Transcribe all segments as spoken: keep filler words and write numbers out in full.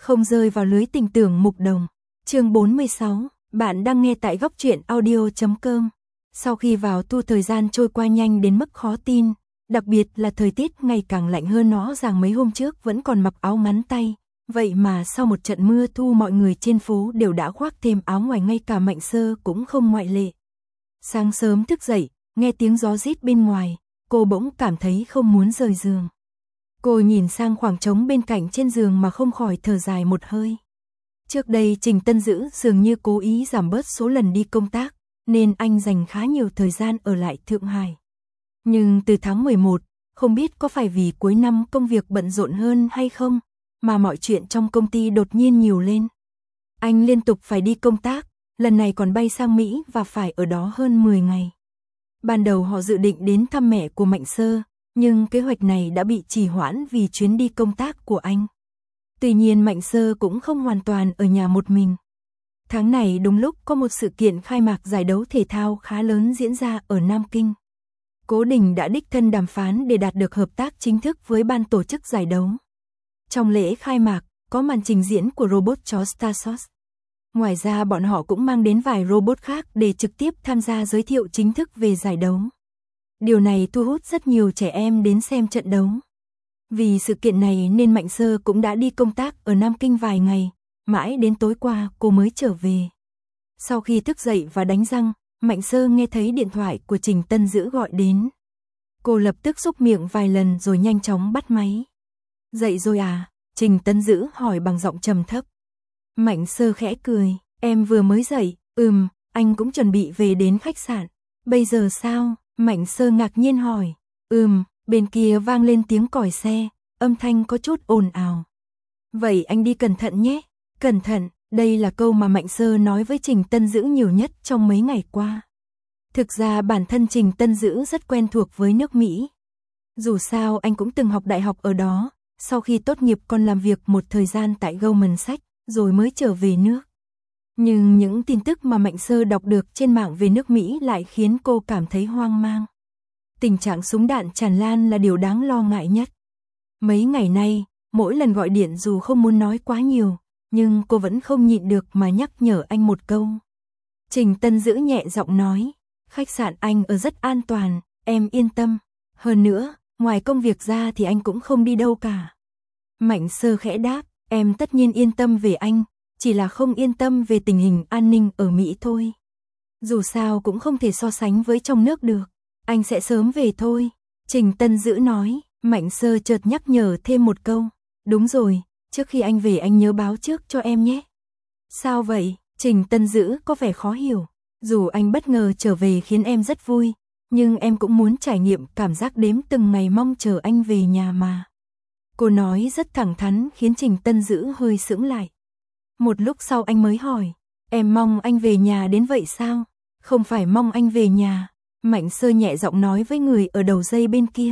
không rơi vào lưới tình tưởng mục đồng. Chương bốn mươi sáu, bạn đang nghe tại góc truyện audio chấm com. Sau khi vào tu thời gian trôi qua nhanh đến mức khó tin, đặc biệt là thời tiết ngày càng lạnh hơn, nó rằng mấy hôm trước vẫn còn mặc áo ngắn tay, vậy mà sau một trận mưa thu mọi người trên phố đều đã khoác thêm áo ngoài, ngay cả Mạnh Sơ cũng không ngoại lệ. Sáng sớm thức dậy, nghe tiếng gió rít bên ngoài, cô bỗng cảm thấy không muốn rời giường. Cô nhìn sang khoảng trống bên cạnh trên giường mà không khỏi thở dài một hơi. Trước đây Trình Tân Dữ dường như cố ý giảm bớt số lần đi công tác, nên anh dành khá nhiều thời gian ở lại Thượng Hải. Nhưng từ tháng mười một, không biết có phải vì cuối năm công việc bận rộn hơn hay không, mà mọi chuyện trong công ty đột nhiên nhiều lên. Anh liên tục phải đi công tác, lần này còn bay sang Mỹ và phải ở đó hơn mười ngày. Ban đầu họ dự định đến thăm mẹ của Mạnh Sơ, nhưng kế hoạch này đã bị trì hoãn vì chuyến đi công tác của anh. Tuy nhiên Mạnh Sơ cũng không hoàn toàn ở nhà một mình. Tháng này đúng lúc có một sự kiện khai mạc giải đấu thể thao khá lớn diễn ra ở Nam Kinh. Cố Đình đã đích thân đàm phán để đạt được hợp tác chính thức với ban tổ chức giải đấu. Trong lễ khai mạc, có màn trình diễn của robot chó Starsos. Ngoài ra bọn họ cũng mang đến vài robot khác để trực tiếp tham gia giới thiệu chính thức về giải đấu. Điều này thu hút rất nhiều trẻ em đến xem trận đấu. Vì sự kiện này nên Mạnh Sơ cũng đã đi công tác ở Nam Kinh vài ngày, mãi đến tối qua cô mới trở về. Sau khi thức dậy và đánh răng, Mạnh Sơ nghe thấy điện thoại của Trình Tân Dữ gọi đến. Cô lập tức xúc miệng vài lần rồi nhanh chóng bắt máy. Dậy rồi à? Trình Tân Dữ hỏi bằng giọng trầm thấp. Mạnh Sơ khẽ cười, em vừa mới dậy, ừm, anh cũng chuẩn bị về đến khách sạn. Bây giờ sao? Mạnh Sơ ngạc nhiên hỏi. Ừm, bên kia vang lên tiếng còi xe, âm thanh có chút ồn ào. Vậy anh đi cẩn thận nhé. Cẩn thận, đây là câu mà Mạnh Sơ nói với Trình Tân Dữ nhiều nhất trong mấy ngày qua. Thực ra bản thân Trình Tân Dữ rất quen thuộc với nước Mỹ. Dù sao anh cũng từng học đại học ở đó, sau khi tốt nghiệp còn làm việc một thời gian tại Goldman Sachs, rồi mới trở về nước. Nhưng những tin tức mà Mạnh Sơ đọc được trên mạng về nước Mỹ lại khiến cô cảm thấy hoang mang. Tình trạng súng đạn tràn lan là điều đáng lo ngại nhất. Mấy ngày nay, mỗi lần gọi điện dù không muốn nói quá nhiều, nhưng cô vẫn không nhịn được mà nhắc nhở anh một câu. Trình Tân Dữ nhẹ giọng nói, khách sạn anh ở rất an toàn, em yên tâm. Hơn nữa, ngoài công việc ra thì anh cũng không đi đâu cả. Mạnh Sơ khẽ đáp, em tất nhiên yên tâm về anh, chỉ là không yên tâm về tình hình an ninh ở Mỹ thôi. Dù sao cũng không thể so sánh với trong nước được, anh sẽ sớm về thôi. Trình Tân Dữ nói, Mạnh Sơ chợt nhắc nhở thêm một câu, đúng rồi, trước khi anh về anh nhớ báo trước cho em nhé. Sao vậy? Trình Tân Dữ có vẻ khó hiểu, dù anh bất ngờ trở về khiến em rất vui, nhưng em cũng muốn trải nghiệm cảm giác đếm từng ngày mong chờ anh về nhà mà. Cô nói rất thẳng thắn khiến Trình Tân Dữ hơi sững lại. Một lúc sau anh mới hỏi, em mong anh về nhà đến vậy sao? Không phải mong anh về nhà, Mạnh Sơ nhẹ giọng nói với người ở đầu dây bên kia.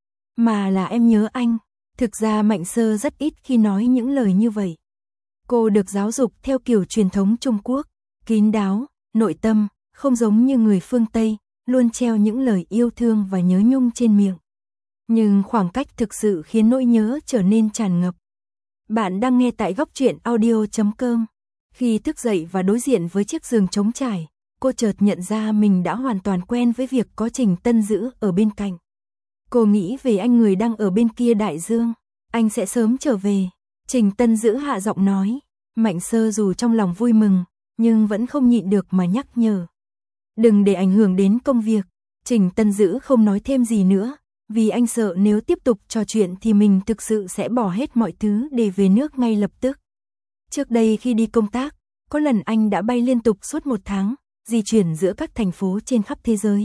Mà là em nhớ anh. Thực ra Mạnh Sơ rất ít khi nói những lời như vậy. Cô được giáo dục theo kiểu truyền thống Trung Quốc, kín đáo, nội tâm, không giống như người phương Tây, luôn treo những lời yêu thương và nhớ nhung trên miệng. Nhưng khoảng cách thực sự khiến nỗi nhớ trở nên tràn ngập. Bạn đang nghe tại góc truyện audio chấm com. Khi thức dậy và đối diện với chiếc giường trống trải, cô chợt nhận ra mình đã hoàn toàn quen với việc có Trình Tân Dữ ở bên cạnh. Cô nghĩ về anh người đang ở bên kia đại dương, anh sẽ sớm trở về. Trình Tân Dữ hạ giọng nói, Mạnh Sơ dù trong lòng vui mừng, nhưng vẫn không nhịn được mà nhắc nhở. Đừng để ảnh hưởng đến công việc. Trình Tân Dữ không nói thêm gì nữa, vì anh sợ nếu tiếp tục trò chuyện thì mình thực sự sẽ bỏ hết mọi thứ để về nước ngay lập tức. Trước đây khi đi công tác, có lần anh đã bay liên tục suốt một tháng, di chuyển giữa các thành phố trên khắp thế giới.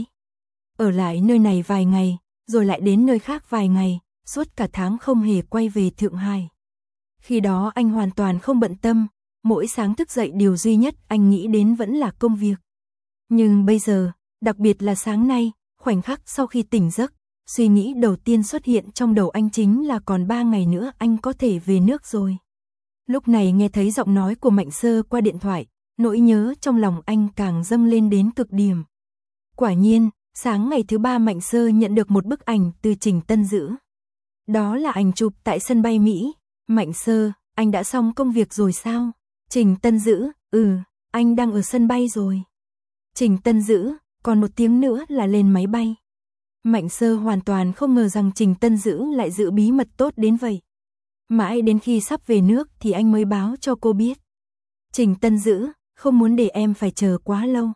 Ở lại nơi này vài ngày, rồi lại đến nơi khác vài ngày, suốt cả tháng không hề quay về Thượng Hải. Khi đó anh hoàn toàn không bận tâm, mỗi sáng thức dậy điều duy nhất anh nghĩ đến vẫn là công việc. Nhưng bây giờ, đặc biệt là sáng nay, khoảnh khắc sau khi tỉnh giấc, suy nghĩ đầu tiên xuất hiện trong đầu anh chính là còn ba ngày nữa anh có thể về nước rồi. Lúc này nghe thấy giọng nói của Mạnh Sơ qua điện thoại, nỗi nhớ trong lòng anh càng dâng lên đến cực điểm. Quả nhiên, sáng ngày thứ ba Mạnh Sơ nhận được một bức ảnh từ Trình Tân Dữ. Đó là ảnh chụp tại sân bay Mỹ. Mạnh Sơ, anh đã xong công việc rồi sao? Trình Tân Dữ, ừ, anh đang ở sân bay rồi. Trình Tân Dữ, còn một tiếng nữa là lên máy bay. Mạnh Sơ hoàn toàn không ngờ rằng Trình Tân Dữ lại giữ bí mật tốt đến vậy. Mãi đến khi sắp về nước thì anh mới báo cho cô biết. Trình Tân Dữ, không muốn để em phải chờ quá lâu.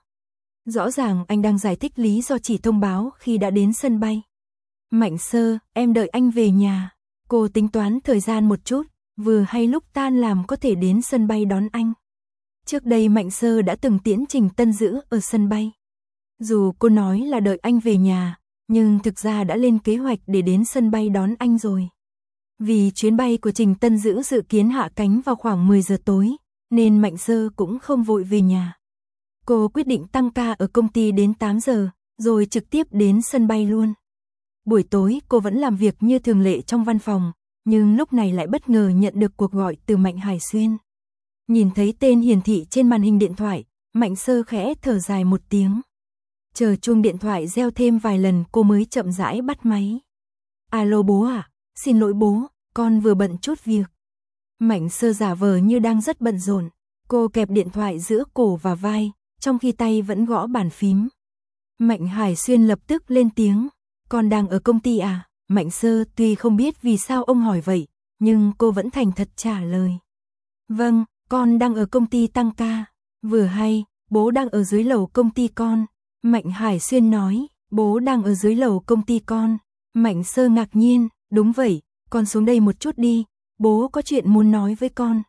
Rõ ràng anh đang giải thích lý do chỉ thông báo khi đã đến sân bay. Mạnh Sơ, em đợi anh về nhà. Cô tính toán thời gian một chút, vừa hay lúc tan làm có thể đến sân bay đón anh. Trước đây Mạnh Sơ đã từng tiễn Trình Tân Dữ ở sân bay. Dù cô nói là đợi anh về nhà, nhưng thực ra đã lên kế hoạch để đến sân bay đón anh rồi. Vì chuyến bay của Trình Tân Dữ dự kiến hạ cánh vào khoảng mười giờ tối, nên Mạnh Sơ cũng không vội về nhà. Cô quyết định tăng ca ở công ty đến tám giờ, rồi trực tiếp đến sân bay luôn. Buổi tối cô vẫn làm việc như thường lệ trong văn phòng, nhưng lúc này lại bất ngờ nhận được cuộc gọi từ Mạnh Hải Xuyên. Nhìn thấy tên hiển thị trên màn hình điện thoại, Mạnh Sơ khẽ thở dài một tiếng. Chờ chuông điện thoại reo thêm vài lần cô mới chậm rãi bắt máy. Alo bố à, xin lỗi bố, con vừa bận chút việc. Mạnh Sơ giả vờ như đang rất bận rộn, cô kẹp điện thoại giữa cổ và vai, trong khi tay vẫn gõ bàn phím. Mạnh Hải Xuyên lập tức lên tiếng, con đang ở công ty à? Mạnh Sơ tuy không biết vì sao ông hỏi vậy, nhưng cô vẫn thành thật trả lời. Vâng, con đang ở công ty tăng ca. Vừa hay, bố đang ở dưới lầu công ty con. Mạnh Hải Xuyên nói, bố đang ở dưới lầu công ty con. Mạnh Sơ ngạc nhiên, đúng vậy, con xuống đây một chút đi, bố có chuyện muốn nói với con.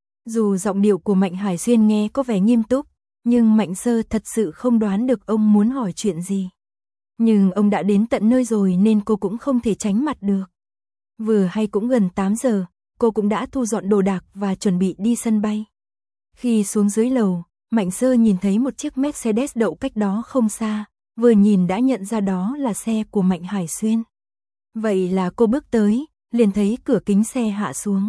Dù giọng điệu của Mạnh Hải Xuyên nghe có vẻ nghiêm túc, nhưng Mạnh Sơ thật sự không đoán được ông muốn hỏi chuyện gì. Nhưng ông đã đến tận nơi rồi nên cô cũng không thể tránh mặt được. Vừa hay cũng gần tám giờ, cô cũng đã thu dọn đồ đạc và chuẩn bị đi sân bay. Khi xuống dưới lầu, Mạnh Sơ nhìn thấy một chiếc Mercedes đậu cách đó không xa, vừa nhìn đã nhận ra đó là xe của Mạnh Hải Xuyên. Vậy là cô bước tới, liền thấy cửa kính xe hạ xuống.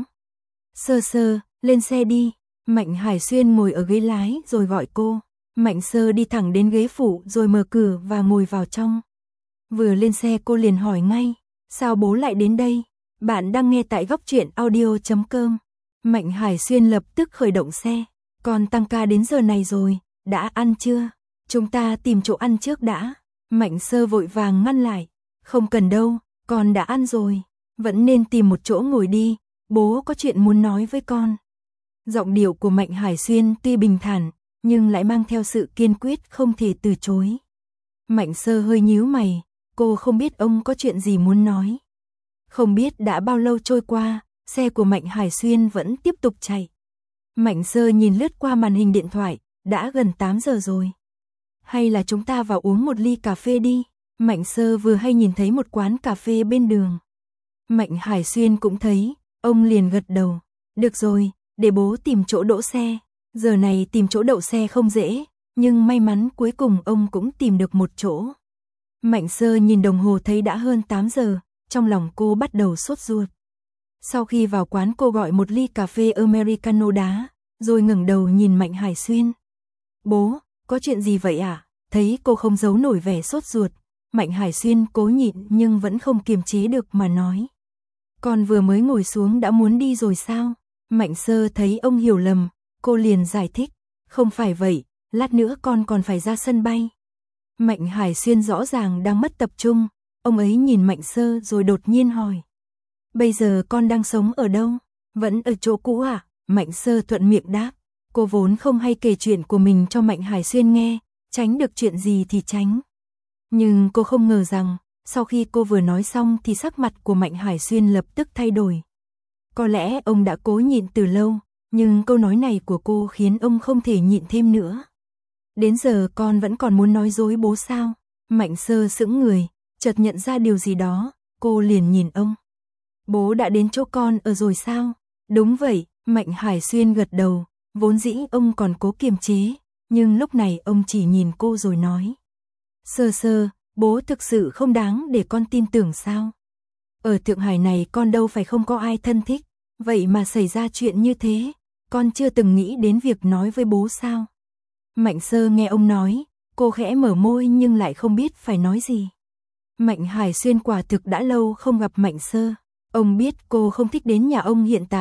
Sơ Sơ, lên xe đi. Mạnh Hải Xuyên ngồi ở ghế lái rồi gọi cô. Mạnh Sơ đi thẳng đến ghế phụ rồi mở cửa và ngồi vào trong. Vừa lên xe cô liền hỏi ngay, sao bố lại đến đây? Bạn đang nghe tại góc truyện audio chấm com. Mạnh Hải Xuyên lập tức khởi động xe. Con tăng ca đến giờ này rồi, đã ăn chưa? Chúng ta tìm chỗ ăn trước đã. Mạnh Sơ vội vàng ngăn lại. Không cần đâu, con đã ăn rồi. Vẫn nên tìm một chỗ ngồi đi, bố có chuyện muốn nói với con. Giọng điệu của Mạnh Hải Xuyên tuy bình thản, nhưng lại mang theo sự kiên quyết không thể từ chối. Mạnh Sơ hơi nhíu mày, cô không biết ông có chuyện gì muốn nói. Không biết đã bao lâu trôi qua, xe của Mạnh Hải Xuyên vẫn tiếp tục chạy. Mạnh Sơ nhìn lướt qua màn hình điện thoại, đã gần tám giờ rồi. Hay là chúng ta vào uống một ly cà phê đi? Mạnh Sơ vừa hay nhìn thấy một quán cà phê bên đường. Mạnh Hải Xuyên cũng thấy, ông liền gật đầu. Được rồi, để bố tìm chỗ đỗ xe. Giờ này tìm chỗ đậu xe không dễ, nhưng may mắn cuối cùng ông cũng tìm được một chỗ. Mạnh Sơ nhìn đồng hồ thấy đã hơn tám giờ, trong lòng cô bắt đầu sốt ruột. Sau khi vào quán cô gọi một ly cà phê Americano đá, rồi ngẩng đầu nhìn Mạnh Hải Xuyên. Bố, có chuyện gì vậy ạ? À? Thấy cô không giấu nổi vẻ sốt ruột, Mạnh Hải Xuyên cố nhịn nhưng vẫn không kiềm chế được mà nói. Con vừa mới ngồi xuống đã muốn đi rồi sao? Mạnh Sơ thấy ông hiểu lầm, cô liền giải thích. Không phải vậy, lát nữa con còn phải ra sân bay. Mạnh Hải Xuyên rõ ràng đang mất tập trung, ông ấy nhìn Mạnh Sơ rồi đột nhiên hỏi. Bây giờ con đang sống ở đâu? Vẫn ở chỗ cũ à? Mạnh Sơ thuận miệng đáp. Cô vốn không hay kể chuyện của mình cho Mạnh Hải Xuyên nghe, tránh được chuyện gì thì tránh. Nhưng cô không ngờ rằng, sau khi cô vừa nói xong thì sắc mặt của Mạnh Hải Xuyên lập tức thay đổi. Có lẽ ông đã cố nhịn từ lâu, nhưng câu nói này của cô khiến ông không thể nhịn thêm nữa. Đến giờ con vẫn còn muốn nói dối bố sao? Mạnh Sơ sững người, chợt nhận ra điều gì đó, cô liền nhìn ông. Bố đã đến chỗ con ở rồi sao? Đúng vậy, Mạnh Hải Xuyên gật đầu, vốn dĩ ông còn cố kiềm chế, nhưng lúc này ông chỉ nhìn cô rồi nói. Sơ Sơ, bố thực sự không đáng để con tin tưởng sao? Ở Thượng Hải này con đâu phải không có ai thân thích, vậy mà xảy ra chuyện như thế, con chưa từng nghĩ đến việc nói với bố sao? Mạnh Sơ nghe ông nói, cô khẽ mở môi nhưng lại không biết phải nói gì. Mạnh Hải Xuyên quả thực đã lâu không gặp Mạnh Sơ, ông biết cô không thích đến nhà ông hiện tại,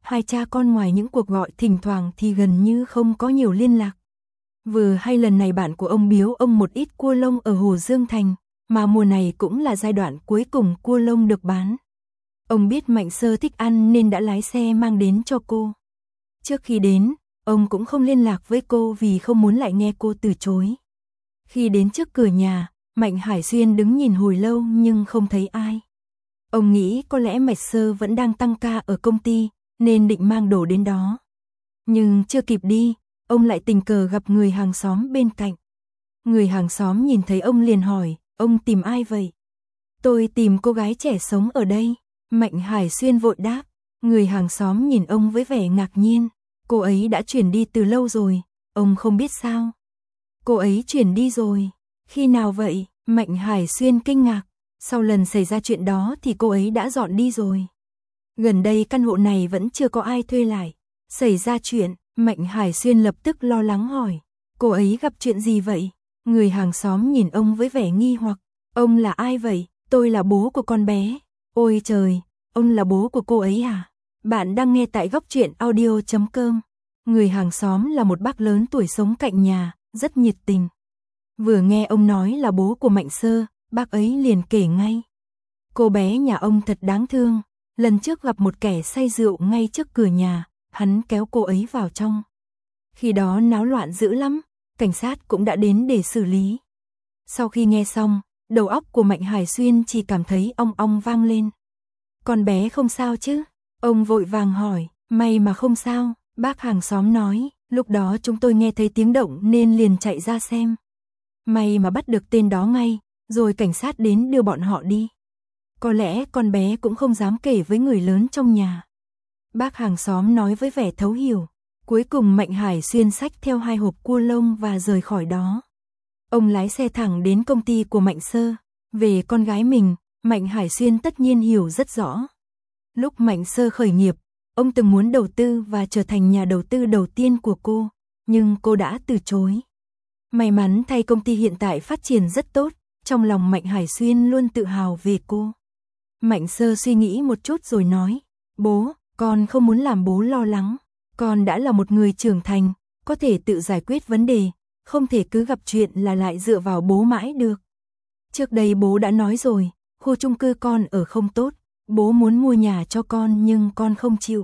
hai cha con ngoài những cuộc gọi thỉnh thoảng thì gần như không có nhiều liên lạc. Vừa hay lần này bạn của ông biếu ông một ít cua lông ở Hồ Dương Thành, mà mùa này cũng là giai đoạn cuối cùng cua lông được bán. Ông biết Mạnh Sơ thích ăn nên đã lái xe mang đến cho cô. Trước khi đến, ông cũng không liên lạc với cô vì không muốn lại nghe cô từ chối. Khi đến trước cửa nhà, Mạnh Hải Xuyên đứng nhìn hồi lâu nhưng không thấy ai. Ông nghĩ có lẽ Mạnh Sơ vẫn đang tăng ca ở công ty, nên định mang đồ đến đó. Nhưng chưa kịp đi, ông lại tình cờ gặp người hàng xóm bên cạnh. Người hàng xóm nhìn thấy ông liền hỏi, ông tìm ai vậy? Tôi tìm cô gái trẻ sống ở đây. Mạnh Hải Xuyên vội đáp. Người hàng xóm nhìn ông với vẻ ngạc nhiên. Cô ấy đã chuyển đi từ lâu rồi, ông không biết sao? Cô ấy chuyển đi rồi. Khi nào vậy? Mạnh Hải Xuyên kinh ngạc. Sau lần xảy ra chuyện đó thì cô ấy đã dọn đi rồi. Gần đây căn hộ này vẫn chưa có ai thuê lại. Xảy ra chuyện, Mạnh Hải Xuyên lập tức lo lắng hỏi. Cô ấy gặp chuyện gì vậy? Người hàng xóm nhìn ông với vẻ nghi hoặc. Ông là ai vậy? Tôi là bố của con bé. Ôi trời, ông là bố của cô ấy à? Bạn đang nghe tại góc truyện audio chấm com. Người hàng xóm là một bác lớn tuổi sống cạnh nhà, rất nhiệt tình. Vừa nghe ông nói là bố của Mạnh Sơ, bác ấy liền kể ngay. Cô bé nhà ông thật đáng thương, lần trước gặp một kẻ say rượu ngay trước cửa nhà, hắn kéo cô ấy vào trong. Khi đó náo loạn dữ lắm, cảnh sát cũng đã đến để xử lý. Sau khi nghe xong, đầu óc của Mạnh Hải Xuyên chỉ cảm thấy ong ong vang lên. Con bé không sao chứ? Ông vội vàng hỏi. May mà không sao, bác hàng xóm nói, lúc đó chúng tôi nghe thấy tiếng động nên liền chạy ra xem. May mà bắt được tên đó ngay, rồi cảnh sát đến đưa bọn họ đi. Có lẽ con bé cũng không dám kể với người lớn trong nhà. Bác hàng xóm nói với vẻ thấu hiểu. Cuối cùng Mạnh Hải Xuyên xách theo hai hộp cua lông và rời khỏi đó. Ông lái xe thẳng đến công ty của Mạnh Sơ. Về con gái mình, Mạnh Hải Xuyên tất nhiên hiểu rất rõ. Lúc Mạnh Sơ khởi nghiệp, ông từng muốn đầu tư và trở thành nhà đầu tư đầu tiên của cô, nhưng cô đã từ chối. May mắn thay công ty hiện tại phát triển rất tốt, trong lòng Mạnh Hải Xuyên luôn tự hào về cô. Mạnh Sơ suy nghĩ một chút rồi nói, bố, con không muốn làm bố lo lắng, con đã là một người trưởng thành, có thể tự giải quyết vấn đề, không thể cứ gặp chuyện là lại dựa vào bố mãi được. Trước đây bố đã nói rồi, khu chung cư con ở không tốt, bố muốn mua nhà cho con nhưng con không chịu.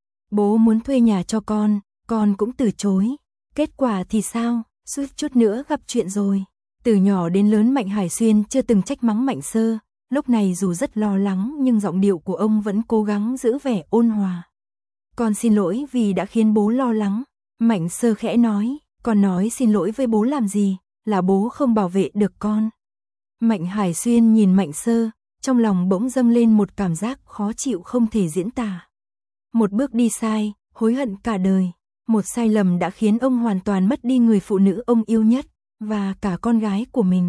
Bố muốn thuê nhà cho con, con cũng từ chối. Kết quả thì sao? Suýt chút nữa gặp chuyện rồi. Từ nhỏ đến lớn Mạnh Hải Xuyên chưa từng trách mắng Mạnh Sơ, lúc này dù rất lo lắng nhưng giọng điệu của ông vẫn cố gắng giữ vẻ ôn hòa. Con xin lỗi vì đã khiến bố lo lắng. Mạnh Sơ khẽ nói, con nói xin lỗi với bố làm gì, là bố không bảo vệ được con. Mạnh Hải Xuyên nhìn Mạnh Sơ, trong lòng bỗng dâng lên một cảm giác khó chịu không thể diễn tả. Một bước đi sai, hối hận cả đời. Một sai lầm đã khiến ông hoàn toàn mất đi người phụ nữ ông yêu nhất, và cả con gái của mình.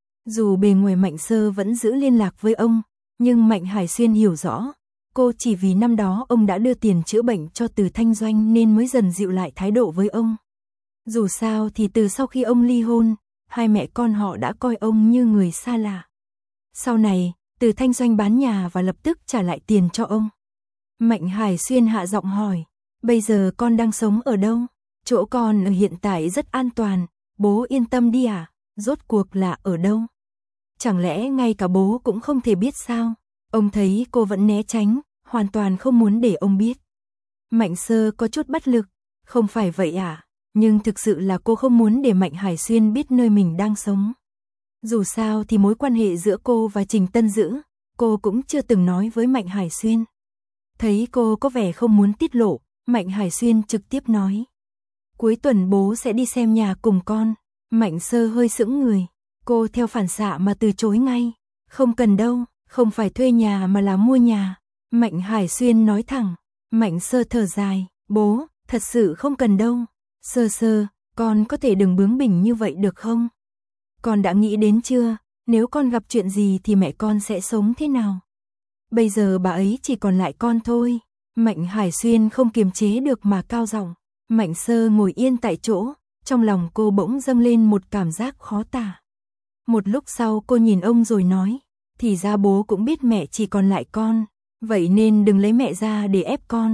Dù bề ngoài Mạnh Sơ vẫn giữ liên lạc với ông, nhưng Mạnh Hải Xuyên hiểu rõ, cô chỉ vì năm đó ông đã đưa tiền chữa bệnh cho Từ Thanh Doanh nên mới dần dịu lại thái độ với ông. Dù sao thì từ sau khi ông ly hôn, hai mẹ con họ đã coi ông như người xa lạ. Sau này, Từ Thanh Doanh bán nhà và lập tức trả lại tiền cho ông. Mạnh Hải Xuyên hạ giọng hỏi, bây giờ con đang sống ở đâu? Chỗ con ở hiện tại rất an toàn, bố yên tâm đi à? Rốt cuộc là ở đâu? Chẳng lẽ ngay cả bố cũng không thể biết sao? Ông thấy cô vẫn né tránh, hoàn toàn không muốn để ông biết. Mạnh Sơ có chút bất lực, không phải vậy à? Nhưng thực sự là cô không muốn để Mạnh Hải Xuyên biết nơi mình đang sống. Dù sao thì mối quan hệ giữa cô và Trình Tân Dữ, cô cũng chưa từng nói với Mạnh Hải Xuyên. Thấy cô có vẻ không muốn tiết lộ, Mạnh Hải Xuyên trực tiếp nói. Cuối tuần bố sẽ đi xem nhà cùng con. Mạnh Sơ hơi sững người, cô theo phản xạ mà từ chối ngay. Không cần đâu, không phải thuê nhà mà là mua nhà. Mạnh Hải Xuyên nói thẳng. Mạnh Sơ thở dài, bố, thật sự không cần đâu. Sơ Sơ, con có thể đừng bướng bỉnh như vậy được không? Con đã nghĩ đến chưa, nếu con gặp chuyện gì thì mẹ con sẽ sống thế nào? Bây giờ bà ấy chỉ còn lại con thôi. Mạnh Hải Xuyên không kiềm chế được mà cao giọng. Mạnh Sơ ngồi yên tại chỗ, trong lòng cô bỗng dâng lên một cảm giác khó tả. Một lúc sau cô nhìn ông rồi nói, thì ra bố cũng biết mẹ chỉ còn lại con, vậy nên đừng lấy mẹ ra để ép con.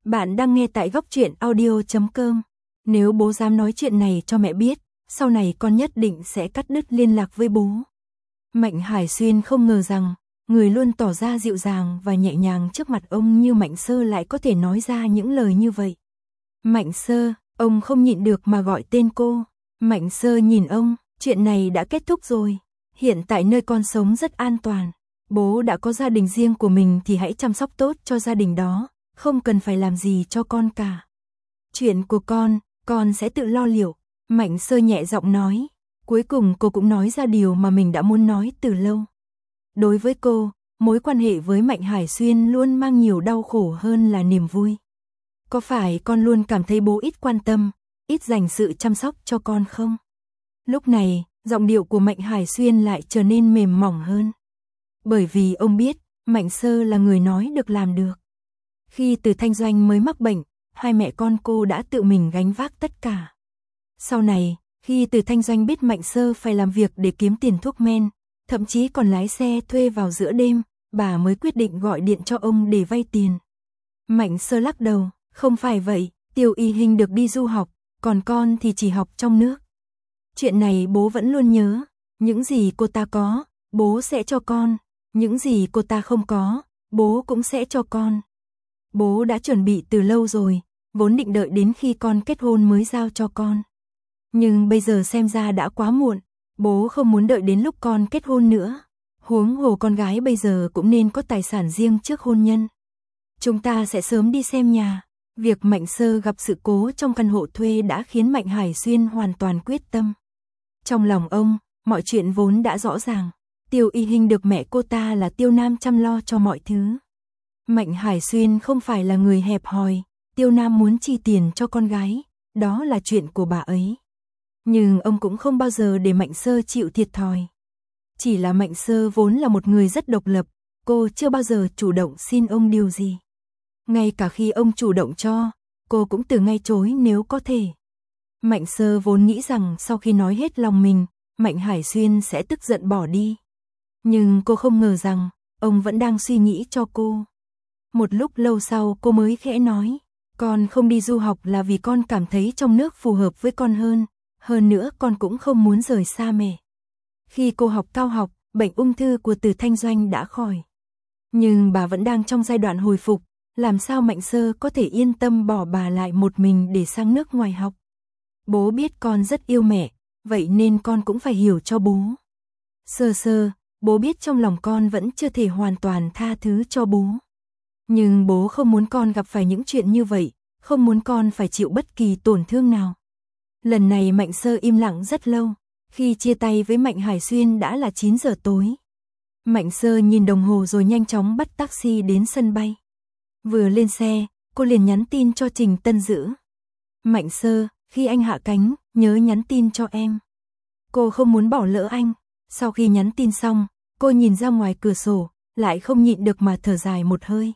Bạn đang nghe tại góc truyện audio chấm com. Nếu bố dám nói chuyện này cho mẹ biết, sau này con nhất định sẽ cắt đứt liên lạc với bố. Mạnh Hải Xuyên không ngờ rằng, người luôn tỏ ra dịu dàng và nhẹ nhàng trước mặt ông như Mạnh Sơ lại có thể nói ra những lời như vậy. Mạnh Sơ, ông không nhịn được mà gọi tên cô. Mạnh Sơ nhìn ông, chuyện này đã kết thúc rồi. Hiện tại nơi con sống rất an toàn. Bố đã có gia đình riêng của mình thì hãy chăm sóc tốt cho gia đình đó, không cần phải làm gì cho con cả. Chuyện của con, con sẽ tự lo liệu. Mạnh Sơ nhẹ giọng nói. Cuối cùng cô cũng nói ra điều mà mình đã muốn nói từ lâu. Đối với cô, mối quan hệ với Mạnh Hải Xuyên luôn mang nhiều đau khổ hơn là niềm vui. Có phải con luôn cảm thấy bố ít quan tâm, ít dành sự chăm sóc cho con không? Lúc này, giọng điệu của Mạnh Hải Xuyên lại trở nên mềm mỏng hơn. Bởi vì ông biết, Mạnh Sơ là người nói được làm được. Khi Từ Thanh Doanh mới mắc bệnh, hai mẹ con cô đã tự mình gánh vác tất cả. Sau này, khi Từ Thanh Doanh biết Mạnh Sơ phải làm việc để kiếm tiền thuốc men, thậm chí còn lái xe thuê vào giữa đêm, bà mới quyết định gọi điện cho ông để vay tiền. Mạnh Sơ lắc đầu, không phải vậy, Tiêu Y Hinh được đi du học, còn con thì chỉ học trong nước. Chuyện này bố vẫn luôn nhớ, những gì cô ta có, bố sẽ cho con, những gì cô ta không có, bố cũng sẽ cho con. Bố đã chuẩn bị từ lâu rồi, vốn định đợi đến khi con kết hôn mới giao cho con. Nhưng bây giờ xem ra đã quá muộn, bố không muốn đợi đến lúc con kết hôn nữa. Huống hồ con gái bây giờ cũng nên có tài sản riêng trước hôn nhân. Chúng ta sẽ sớm đi xem nhà. Việc Mạnh Sơ gặp sự cố trong căn hộ thuê đã khiến Mạnh Hải Xuyên hoàn toàn quyết tâm. Trong lòng ông, mọi chuyện vốn đã rõ ràng. Tiêu Y Hinh được mẹ cô ta là Tiêu Nam chăm lo cho mọi thứ. Mạnh Hải Xuyên không phải là người hẹp hòi, Tiêu Nam muốn chi tiền cho con gái, đó là chuyện của bà ấy. Nhưng ông cũng không bao giờ để Mạnh Sơ chịu thiệt thòi. Chỉ là Mạnh Sơ vốn là một người rất độc lập, cô chưa bao giờ chủ động xin ông điều gì. Ngay cả khi ông chủ động cho, cô cũng từ ngay chối nếu có thể. Mạnh Sơ vốn nghĩ rằng sau khi nói hết lòng mình, Mạnh Hải Xuyên sẽ tức giận bỏ đi. Nhưng cô không ngờ rằng, ông vẫn đang suy nghĩ cho cô. Một lúc lâu sau cô mới khẽ nói, con không đi du học là vì con cảm thấy trong nước phù hợp với con hơn, hơn nữa con cũng không muốn rời xa mẹ. Khi cô học cao học, bệnh ung thư của Từ Thanh Doanh đã khỏi. Nhưng bà vẫn đang trong giai đoạn hồi phục, làm sao Mạnh Sơ có thể yên tâm bỏ bà lại một mình để sang nước ngoài học. Bố biết con rất yêu mẹ, vậy nên con cũng phải hiểu cho bố. Sơ Sơ, bố biết trong lòng con vẫn chưa thể hoàn toàn tha thứ cho bố. Nhưng bố không muốn con gặp phải những chuyện như vậy, không muốn con phải chịu bất kỳ tổn thương nào. Lần này Mạnh Sơ im lặng rất lâu, khi chia tay với Mạnh Hải Xuyên đã là chín giờ tối. Mạnh Sơ nhìn đồng hồ rồi nhanh chóng bắt taxi đến sân bay. Vừa lên xe, cô liền nhắn tin cho Trình Tân Dữ. Mạnh Sơ, khi anh hạ cánh, nhớ nhắn tin cho em. Cô không muốn bỏ lỡ anh. Sau khi nhắn tin xong, cô nhìn ra ngoài cửa sổ, lại không nhịn được mà thở dài một hơi.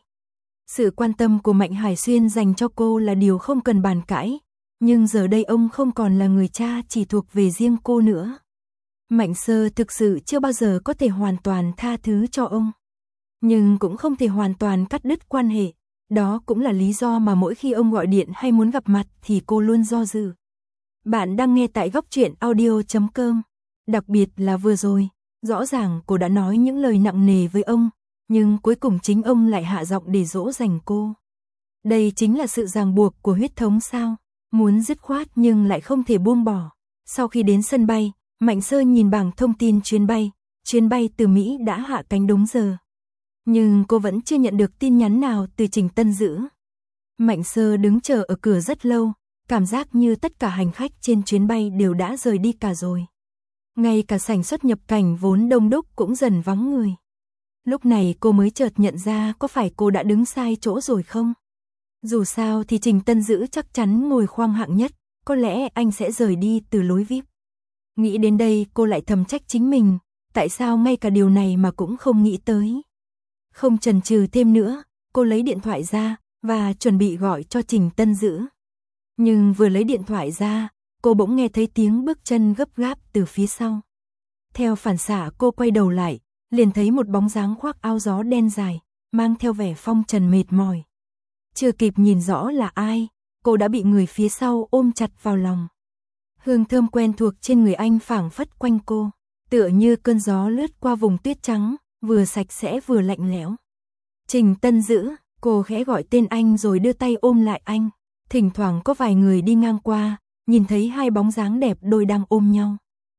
Sự quan tâm của Mạnh Hải Xuyên dành cho cô là điều không cần bàn cãi, nhưng giờ đây ông không còn là người cha chỉ thuộc về riêng cô nữa. Mạnh Sơ thực sự chưa bao giờ có thể hoàn toàn tha thứ cho ông, nhưng cũng không thể hoàn toàn cắt đứt quan hệ. Đó cũng là lý do mà mỗi khi ông gọi điện hay muốn gặp mặt thì cô luôn do dự. Bạn đang nghe tại góc truyện audio chấm com. Đặc biệt là vừa rồi, rõ ràng cô đã nói những lời nặng nề với ông, nhưng cuối cùng chính ông lại hạ giọng để dỗ dành cô. Đây chính là sự ràng buộc của huyết thống sao? Muốn dứt khoát nhưng lại không thể buông bỏ. Sau khi đến sân bay, Mạnh Sơ nhìn bảng thông tin chuyến bay, chuyến bay từ Mỹ đã hạ cánh đúng giờ. Nhưng cô vẫn chưa nhận được tin nhắn nào từ Trình Tân Dữ. Mạnh Sơ đứng chờ ở cửa rất lâu, cảm giác như tất cả hành khách trên chuyến bay đều đã rời đi cả rồi. Ngay cả sảnh xuất nhập cảnh vốn đông đúc cũng dần vắng người. Lúc này cô mới chợt nhận ra có phải cô đã đứng sai chỗ rồi không? Dù sao thì Trình Tân Dữ chắc chắn ngồi khoang hạng nhất, có lẽ anh sẽ rời đi từ lối vi ai pi. Nghĩ đến đây cô lại thầm trách chính mình, tại sao ngay cả điều này mà cũng không nghĩ tới. Không chần chừ thêm nữa, cô lấy điện thoại ra và chuẩn bị gọi cho Trình Tân Dữ. Nhưng vừa lấy điện thoại ra, cô bỗng nghe thấy tiếng bước chân gấp gáp từ phía sau. Theo phản xạ cô quay đầu lại, liền thấy một bóng dáng khoác áo gió đen dài, mang theo vẻ phong trần mệt mỏi. Chưa kịp nhìn rõ là ai, cô đã bị người phía sau ôm chặt vào lòng. Hương thơm quen thuộc trên người anh phảng phất quanh cô, tựa như cơn gió lướt qua vùng tuyết trắng, vừa sạch sẽ vừa lạnh lẽo. Trình Tân Dữ, cô khẽ gọi tên anh rồi đưa tay ôm lại anh. Thỉnh thoảng có vài người đi ngang qua, nhìn thấy hai bóng dáng đẹp đôi đang ôm nhau.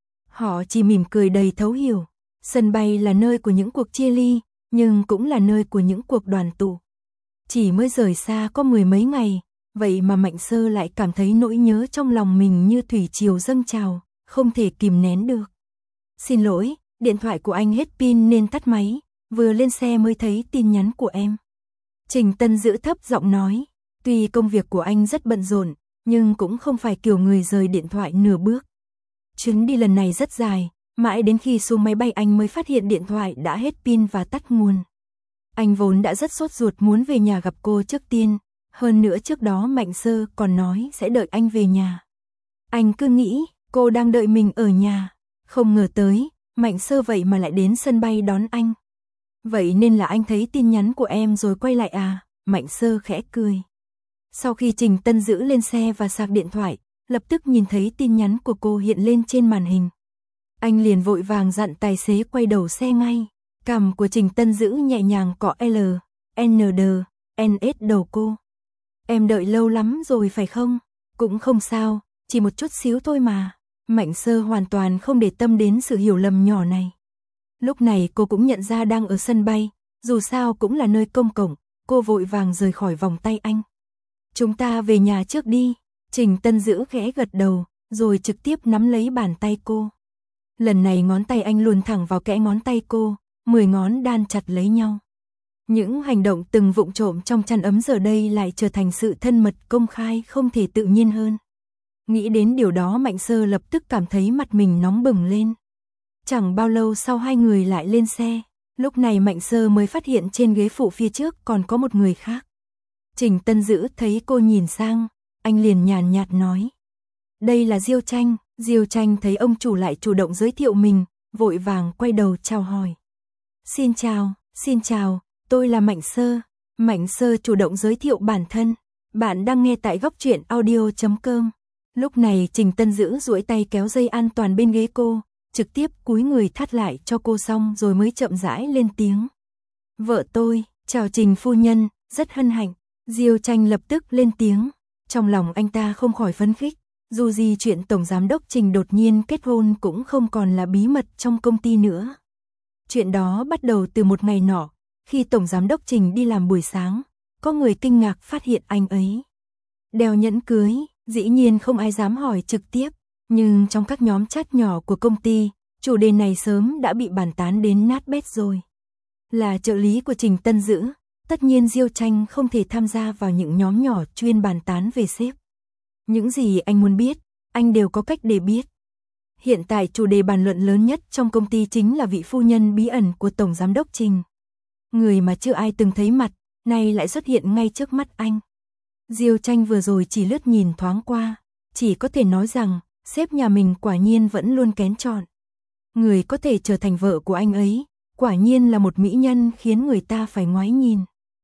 Họ chỉ mỉm cười đầy thấu hiểu. Sân bay là nơi của những cuộc chia ly, nhưng cũng là nơi của những cuộc đoàn tụ. Chỉ mới rời xa có mười mấy ngày, vậy mà Mạnh Sơ lại cảm thấy nỗi nhớ trong lòng mình như thủy triều dâng trào, không thể kìm nén được. Xin lỗi, điện thoại của anh hết pin nên tắt máy, vừa lên xe mới thấy tin nhắn của em. Trình Tân Dữ thấp giọng nói, tuy công việc của anh rất bận rộn, nhưng cũng không phải kiểu người rời điện thoại nửa bước. Chuyến đi lần này rất dài, mãi đến khi xuống máy bay anh mới phát hiện điện thoại đã hết pin và tắt nguồn. Anh vốn đã rất sốt ruột muốn về nhà gặp cô trước tiên, hơn nữa trước đó Mạnh Sơ còn nói sẽ đợi anh về nhà. Anh cứ nghĩ cô đang đợi mình ở nhà, không ngờ tới, Mạnh Sơ vậy mà lại đến sân bay đón anh. Vậy nên là anh thấy tin nhắn của em rồi quay lại à? Mạnh Sơ khẽ cười. Sau khi Trình Tân Dữ lên xe và sạc điện thoại, lập tức nhìn thấy tin nhắn của cô hiện lên trên màn hình. Anh liền vội vàng dặn tài xế quay đầu xe ngay. Cằm của Trình Tân Dữ nhẹ nhàng cọ L, N D, N S đầu cô. Em đợi lâu lắm rồi phải không? Cũng không sao, chỉ một chút xíu thôi mà. Mạnh Sơ hoàn toàn không để tâm đến sự hiểu lầm nhỏ này. Lúc này cô cũng nhận ra đang ở sân bay, dù sao cũng là nơi công cộng, cô vội vàng rời khỏi vòng tay anh. Chúng ta về nhà trước đi. Trình Tân Dữ khẽ gật đầu, rồi trực tiếp nắm lấy bàn tay cô. Lần này ngón tay anh luồn thẳng vào kẽ ngón tay cô, mười ngón đan chặt lấy nhau. Những hành động từng vụng trộm trong chăn ấm giờ đây lại trở thành sự thân mật công khai không thể tự nhiên hơn. Nghĩ đến điều đó Mạnh Sơ lập tức cảm thấy mặt mình nóng bừng lên. Chẳng bao lâu sau hai người lại lên xe, lúc này Mạnh Sơ mới phát hiện trên ghế phụ phía trước còn có một người khác. Trình Tân Dữ thấy cô nhìn sang, anh liền nhàn nhạt nói. Đây là Diêu Tranh. Diêu Tranh thấy ông chủ lại chủ động giới thiệu mình, vội vàng quay đầu chào hỏi. Xin chào, xin chào, tôi là Mạnh Sơ. Mạnh Sơ chủ động giới thiệu bản thân. Bạn đang nghe tại góc truyện audio chấm com. Lúc này Trình Tân Dữ duỗi tay kéo dây an toàn bên ghế cô, trực tiếp cúi người thắt lại cho cô xong rồi mới chậm rãi lên tiếng. Vợ tôi, chào Trình phu nhân, rất hân hạnh. Diêu Tranh lập tức lên tiếng. Trong lòng anh ta không khỏi phấn khích. Dù gì chuyện Tổng Giám đốc Trình đột nhiên kết hôn cũng không còn là bí mật trong công ty nữa. Chuyện đó bắt đầu từ một ngày nọ, khi Tổng Giám đốc Trình đi làm buổi sáng, có người kinh ngạc phát hiện anh ấy đeo nhẫn cưới, dĩ nhiên không ai dám hỏi trực tiếp, nhưng trong các nhóm chat nhỏ của công ty, chủ đề này sớm đã bị bàn tán đến nát bét rồi. Là trợ lý của Trình Tân Dữ, tất nhiên Diêu Tranh không thể tham gia vào những nhóm nhỏ chuyên bàn tán về sếp. Những gì anh muốn biết, anh đều có cách để biết. Hiện tại chủ đề bàn luận lớn nhất trong công ty chính là vị phu nhân bí ẩn của Tổng Giám đốc Trình. Người mà chưa ai từng thấy mặt, nay lại xuất hiện ngay trước mắt anh. Diêu Tranh vừa rồi chỉ lướt nhìn thoáng qua, chỉ có thể nói rằng, sếp nhà mình quả nhiên vẫn luôn kén chọn. Người có thể trở thành vợ của anh ấy, quả nhiên là một mỹ nhân khiến người ta phải ngoái nhìn.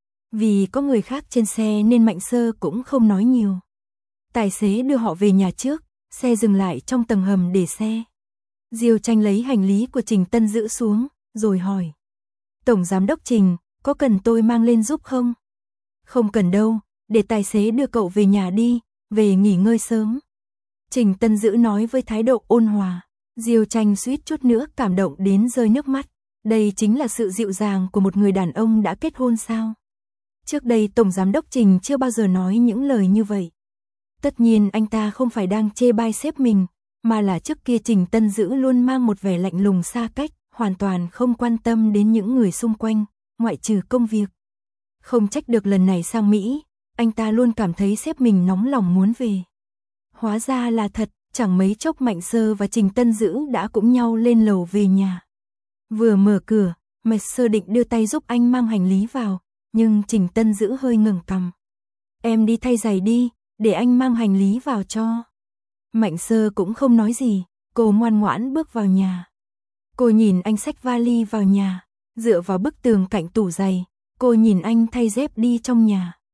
Vì có người khác trên xe nên Mạnh Sơ cũng không nói nhiều. Tài xế đưa họ về nhà trước, xe dừng lại trong tầng hầm để xe. Diêu Tranh lấy hành lý của Trình Tân Dữ xuống, rồi hỏi. Tổng Giám đốc Trình, có cần tôi mang lên giúp không? Không cần đâu, để tài xế đưa cậu về nhà đi, về nghỉ ngơi sớm. Trình Tân Dữ nói với thái độ ôn hòa. Diêu Tranh suýt chút nữa cảm động đến rơi nước mắt. Đây chính là sự dịu dàng của một người đàn ông đã kết hôn sao? Trước đây Tổng Giám đốc Trình chưa bao giờ nói những lời như vậy. Tất nhiên anh ta không phải đang chê bai sếp mình, mà là trước kia Trình Tân Dữ luôn mang một vẻ lạnh lùng xa cách, hoàn toàn không quan tâm đến những người xung quanh, ngoại trừ công việc. Không trách được lần này sang Mỹ, anh ta luôn cảm thấy sếp mình nóng lòng muốn về. Hóa ra là thật, chẳng mấy chốc Mạnh Sơ và Trình Tân Dữ đã cũng nhau lên lầu về nhà. Vừa mở cửa, Mạnh Sơ định đưa tay giúp anh mang hành lý vào, nhưng Trình Tân Dữ hơi ngẩng cằm. Em đi thay giày đi, để anh mang hành lý vào cho. Mạnh Sơ cũng không nói gì, cô ngoan ngoãn bước vào nhà. Cô nhìn anh xách vali vào nhà, dựa vào bức tường cạnh tủ giày, cô nhìn anh thay dép đi trong nhà.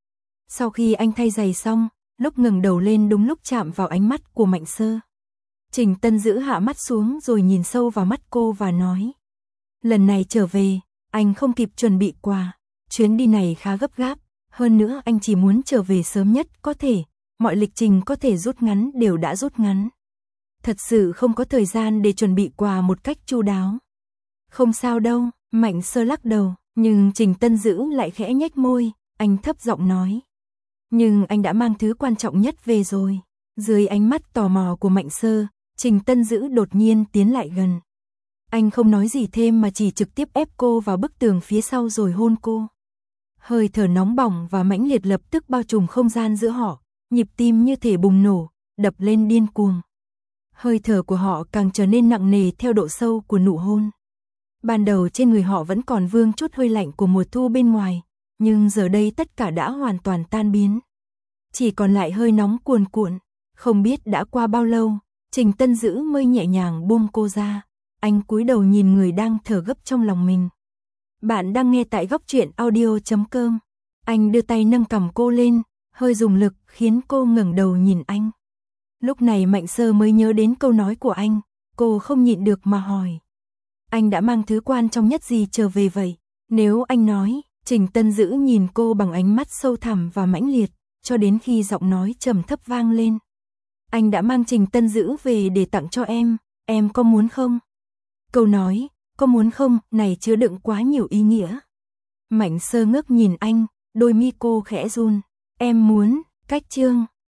Sau khi anh thay giày xong, lúc ngẩng đầu lên đúng lúc chạm vào ánh mắt của Mạnh Sơ. Trình Tân Dữ hạ mắt xuống rồi nhìn sâu vào mắt cô và nói. Lần này trở về, anh không kịp chuẩn bị quà, chuyến đi này khá gấp gáp, hơn nữa anh chỉ muốn trở về sớm nhất có thể, mọi lịch trình có thể rút ngắn đều đã rút ngắn. Thật sự không có thời gian để chuẩn bị quà một cách chu đáo. Không sao đâu, Mạnh Sơ lắc đầu, nhưng Trình Tân Dữ lại khẽ nhếch môi, anh thấp giọng nói. Nhưng anh đã mang thứ quan trọng nhất về rồi. Dưới ánh mắt tò mò của Mạnh Sơ, Trình Tân Dữ đột nhiên tiến lại gần. Anh không nói gì thêm mà chỉ trực tiếp ép cô vào bức tường phía sau rồi hôn cô. Hơi thở nóng bỏng và mãnh liệt lập tức bao trùm không gian giữa họ, nhịp tim như thể bùng nổ, đập lên điên cuồng. Hơi thở của họ càng trở nên nặng nề theo độ sâu của nụ hôn. Ban đầu trên người họ vẫn còn vương chút hơi lạnh của mùa thu bên ngoài, nhưng giờ đây tất cả đã hoàn toàn tan biến. Chỉ còn lại hơi nóng cuồn cuộn, không biết đã qua bao lâu, Trình Tân Dữ mới nhẹ nhàng buông cô ra. Anh cúi đầu nhìn người đang thở gấp trong lòng mình. Bạn đang nghe tại góc truyện audio chấm com. Anh đưa tay nâng cằm cô lên, hơi dùng lực khiến cô ngẩng đầu nhìn anh. Lúc này Mạnh Sơ mới nhớ đến câu nói của anh, cô không nhịn được mà hỏi. Anh đã mang thứ quan trọng nhất gì trở về vậy? Nếu anh nói, Trình Tân Dữ nhìn cô bằng ánh mắt sâu thẳm và mãnh liệt, cho đến khi giọng nói trầm thấp vang lên. Anh đã mang Trình Tân Dữ về để tặng cho em, em có muốn không? Câu nói, có muốn không, này chứa đựng quá nhiều ý nghĩa. Mạnh Sơ ngước nhìn anh, đôi mi cô khẽ run. Em muốn, cách chương.